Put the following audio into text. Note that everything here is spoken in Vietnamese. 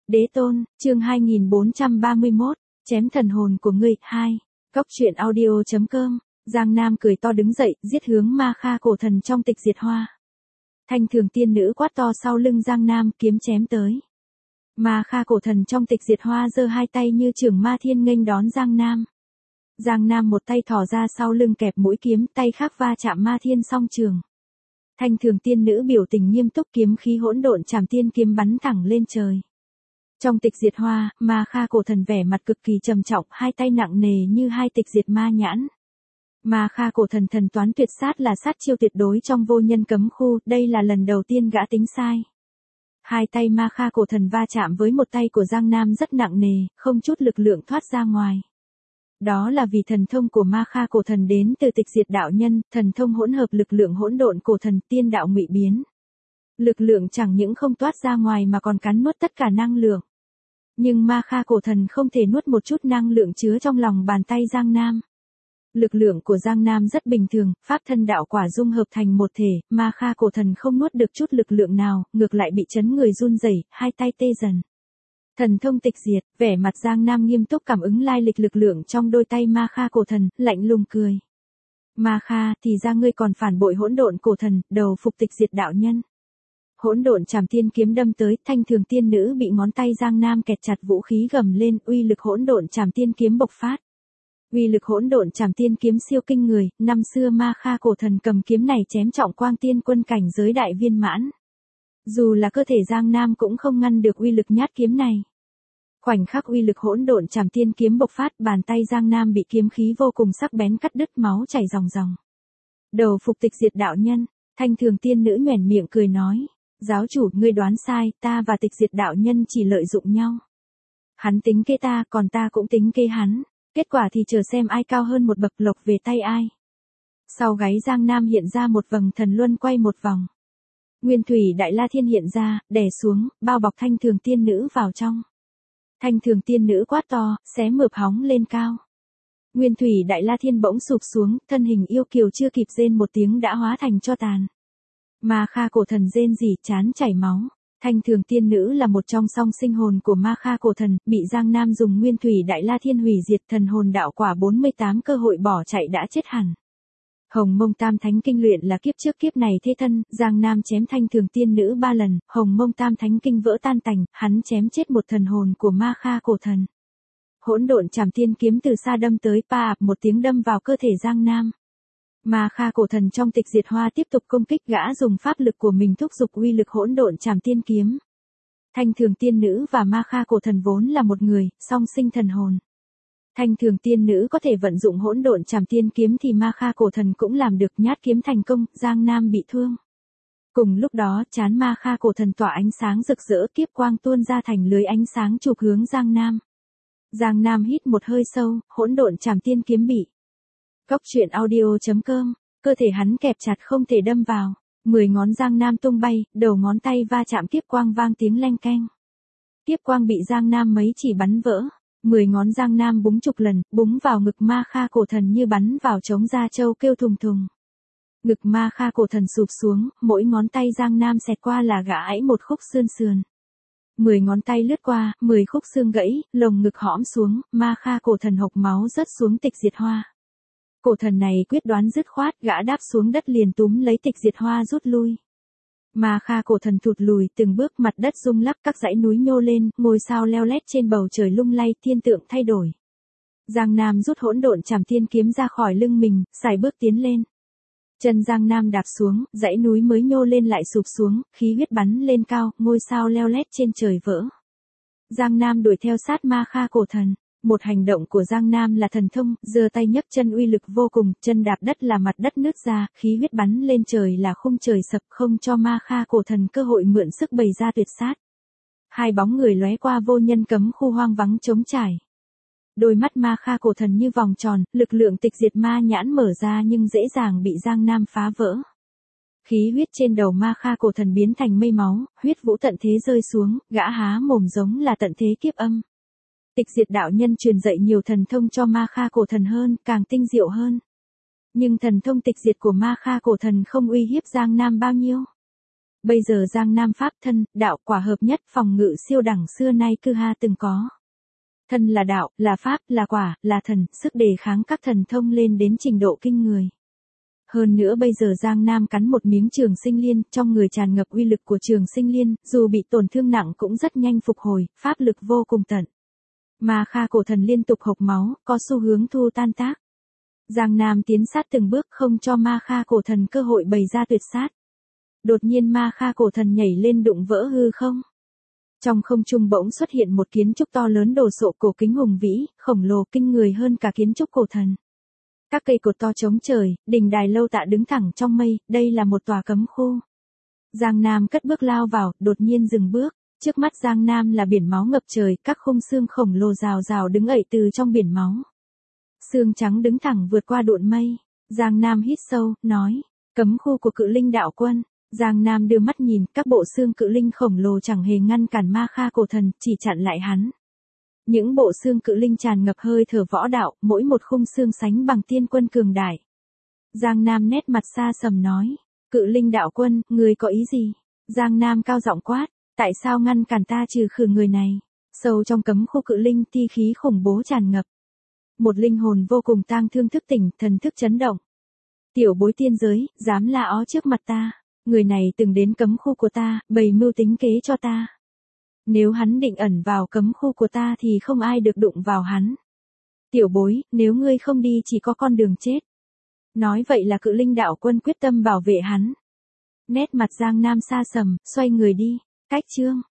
Đế tôn, chương 2431, chém thần hồn của ngươi, 2. Cóc truyện audio.com, Giang Nam cười to đứng dậy, giết hướng Ma Kha cổ thần trong tịch diệt hoa. Thanh thường tiên nữ quát to sau lưng Giang Nam, kiếm chém tới. Ma Kha cổ thần trong tịch diệt hoa giơ hai tay như trưởng ma thiên nghênh đón Giang Nam. Giang Nam một tay thò ra sau lưng kẹp mũi kiếm, tay khác va chạm ma thiên song trường. Thanh thường tiên nữ biểu tình nghiêm túc, kiếm khí hỗn độn chảm tiên kiếm bắn thẳng lên trời. Trong tịch diệt hoa, Ma Kha cổ thần vẻ mặt cực kỳ trầm trọng, hai tay nặng nề như hai tịch diệt ma nhãn. Ma Kha cổ thần thần toán tuyệt sát là sát chiêu tuyệt đối trong vô nhân cấm khu, đây là lần đầu tiên gã tính sai. Hai tay Ma Kha cổ thần va chạm với một tay của Giang Nam rất nặng nề, không chút lực lượng thoát ra ngoài. Đó là vì thần thông của Ma Kha cổ thần đến từ tịch diệt đạo nhân, thần thông hỗn hợp lực lượng hỗn độn cổ thần tiên đạo ngụy biến. Lực lượng chẳng những không toát ra ngoài mà còn cắn nuốt tất cả năng lượng. Nhưng Ma Kha cổ thần không thể nuốt một chút năng lượng chứa trong lòng bàn tay Giang Nam. Lực lượng của Giang Nam rất bình thường, pháp thân đạo quả dung hợp thành một thể, Ma Kha cổ thần không nuốt được chút lực lượng nào, ngược lại bị chấn người run rẩy, hai tay tê dần. Thần thông tịch diệt, vẻ mặt Giang Nam nghiêm túc cảm ứng lai lịch lực lượng trong đôi tay Ma Kha cổ thần, lạnh lùng cười. Ma Kha, thì ra ngươi còn phản bội hỗn độn cổ thần, đầu phục tịch diệt đạo nhân. Hỗn độn chảm tiên kiếm đâm tới, thanh thường tiên nữ bị ngón tay Giang Nam kẹt chặt, vũ khí gầm lên, uy lực hỗn độn chảm tiên kiếm bộc phát. Uy lực hỗn độn chảm tiên kiếm siêu kinh người, năm xưa Ma Kha cổ thần cầm kiếm này chém trọng quang tiên quân cảnh giới đại viên mãn. Dù là cơ thể Giang Nam cũng không ngăn được uy lực nhát kiếm này. Khoảnh khắc uy lực hỗn độn chảm tiên kiếm bộc phát, bàn tay Giang Nam bị kiếm khí vô cùng sắc bén cắt đứt, máu chảy ròng ròng. Đầu phục tịch diệt đạo nhân, thanh thường tiên nữ nhoẻn miệng cười nói, giáo chủ, ngươi đoán sai, ta và tịch diệt đạo nhân chỉ lợi dụng nhau. Hắn tính kê ta, còn ta cũng tính kê hắn. Kết quả thì chờ xem ai cao hơn một bậc, lộc về tay ai. Sau gáy Giang Nam hiện ra một vầng thần luân quay một vòng. Nguyên thủy đại la thiên hiện ra, đè xuống, bao bọc thanh thường tiên nữ vào trong. Thanh thường tiên nữ quát to, xé mượp hóng lên cao. Nguyên thủy đại la thiên bỗng sụp xuống, thân hình yêu kiều chưa kịp rên một tiếng đã hóa thành tro tàn. Ma Kha cổ thần rên rỉ, trán chảy máu. Thanh thường tiên nữ là một trong song sinh hồn của Ma Kha cổ thần, bị Giang Nam dùng nguyên thủy đại la thiên hủy diệt, thần hồn đạo quả 48 cơ hội bỏ chạy đã chết hẳn. Hồng Mông Tam Thánh Kinh luyện là kiếp trước kiếp này thế thân, Giang Nam chém thanh thường tiên nữ 3 lần, Hồng Mông Tam Thánh Kinh vỡ tan tành, hắn chém chết một thần hồn của Ma Kha cổ thần. Hỗn độn chảm tiên kiếm từ xa đâm tới, pa ạp một tiếng đâm vào cơ thể Giang Nam. Ma Kha cổ thần trong tịch diệt hoa tiếp tục công kích, gã dùng pháp lực của mình thúc giục uy lực hỗn độn chảm tiên kiếm. Thanh thường tiên nữ và Ma Kha cổ thần vốn là một người, song sinh thần hồn. Thanh thường tiên nữ có thể vận dụng hỗn độn chảm tiên kiếm thì Ma Kha cổ thần cũng làm được, nhát kiếm thành công, Giang Nam bị thương. Cùng lúc đó, trán Ma Kha cổ thần tỏa ánh sáng rực rỡ, kiếp quang tuôn ra thành lưới ánh sáng chụp hướng Giang Nam. Giang Nam hít một hơi sâu, hỗn độn chảm tiên kiếm bị Cóc truyện audio.com, cơ thể hắn kẹp chặt không thể đâm vào, 10 ngón Giang Nam tung bay, đầu ngón tay va chạm kiếp quang vang tiếng leng keng. Kiếp quang bị Giang Nam mấy chỉ bắn vỡ, 10 ngón Giang Nam búng chục lần, búng vào ngực Ma Kha cổ thần như bắn vào trống da trâu kêu thùng thùng. Ngực Ma Kha cổ thần sụp xuống, mỗi ngón tay Giang Nam xẹt qua là gãi một khúc xương sườn. 10 ngón tay lướt qua, 10 khúc xương gãy, lồng ngực hõm xuống, Ma Kha cổ thần hộc máu rớt xuống tịch diệt hoa. Cổ thần này quyết đoán dứt khoát, gã đáp xuống đất liền túm lấy tịch diệt hoa rút lui. Ma Kha cổ thần thụt lùi từng bước, mặt đất rung lắc, các dãy núi nhô lên, ngôi sao leo lét trên bầu trời lung lay, thiên tượng thay đổi. Giang Nam rút hỗn độn chảm tiên kiếm ra khỏi lưng mình, sải bước tiến lên. Chân Giang Nam đạp xuống, dãy núi mới nhô lên lại sụp xuống, khí huyết bắn lên cao, ngôi sao leo lét trên trời vỡ. Giang Nam đuổi theo sát Ma Kha cổ thần. Một hành động của Giang Nam là thần thông, giơ tay nhấc chân uy lực vô cùng, chân đạp đất là mặt đất nứt ra, khí huyết bắn lên trời là khung trời sập, không cho Ma Kha cổ thần cơ hội mượn sức bày ra tuyệt sát. Hai bóng người lóe qua vô nhân cấm khu hoang vắng trống trải. Đôi mắt Ma Kha cổ thần như vòng tròn, lực lượng tịch diệt ma nhãn mở ra nhưng dễ dàng bị Giang Nam phá vỡ. Khí huyết trên đầu Ma Kha cổ thần biến thành mây máu, huyết vũ tận thế rơi xuống, gã há mồm giống là tận thế kiếp âm. Tịch diệt đạo nhân truyền dạy nhiều thần thông cho Ma Kha cổ thần hơn, càng tinh diệu hơn. Nhưng thần thông tịch diệt của Ma Kha cổ thần không uy hiếp Giang Nam bao nhiêu. Bây giờ Giang Nam pháp thân, đạo quả hợp nhất phòng ngự siêu đẳng xưa nay cư ha từng có. Thân là đạo, là pháp, là quả, là thần, sức đề kháng các thần thông lên đến trình độ kinh người. Hơn nữa bây giờ Giang Nam cắn một miếng trường sinh liên, trong người tràn ngập uy lực của trường sinh liên, dù bị tổn thương nặng cũng rất nhanh phục hồi, pháp lực vô cùng tận. Ma Kha cổ thần liên tục hộc máu, có xu hướng thu tan tác. Giang Nam tiến sát từng bước không cho Ma Kha cổ thần cơ hội bày ra tuyệt sát. Đột nhiên Ma Kha cổ thần nhảy lên đụng vỡ hư không. Trong không trung bỗng xuất hiện một kiến trúc to lớn đồ sộ cổ kính hùng vĩ, khổng lồ kinh người hơn cả kiến trúc cổ thần. Các cây cột to chống trời, đỉnh đài lâu tạ đứng thẳng trong mây, đây là một tòa cấm khu. Giang Nam cất bước lao vào, đột nhiên dừng bước. Trước mắt Giang Nam là biển máu ngập trời, các khung xương khổng lồ rào rào đứng ậy từ trong biển máu. Xương trắng đứng thẳng vượt qua đụn mây. Giang Nam hít sâu, nói, cấm khu của Cự Linh đạo quân. Giang Nam đưa mắt nhìn, các bộ xương cự linh khổng lồ chẳng hề ngăn cản Ma Kha cổ thần, chỉ chặn lại hắn. Những bộ xương cự linh tràn ngập hơi thở võ đạo, mỗi một khung xương sánh bằng tiên quân cường đại. Giang Nam nét mặt xa sầm nói, Cự Linh đạo quân, người có ý gì? Giang Nam cao giọng quát, tại sao ngăn cản ta trừ khử người này? Sâu trong cấm khu cự linh ti khí khủng bố tràn ngập. Một linh hồn vô cùng tang thương thức tỉnh, thần thức chấn động. Tiểu bối tiên giới, dám la ó trước mặt ta. Người này từng đến cấm khu của ta, bày mưu tính kế cho ta. Nếu hắn định ẩn vào cấm khu của ta thì không ai được đụng vào hắn. Tiểu bối, nếu ngươi không đi chỉ có con đường chết. Nói vậy là Cự Linh đạo quân quyết tâm bảo vệ hắn. Nét mặt Giang Nam xa sầm, xoay người đi. Cách chương.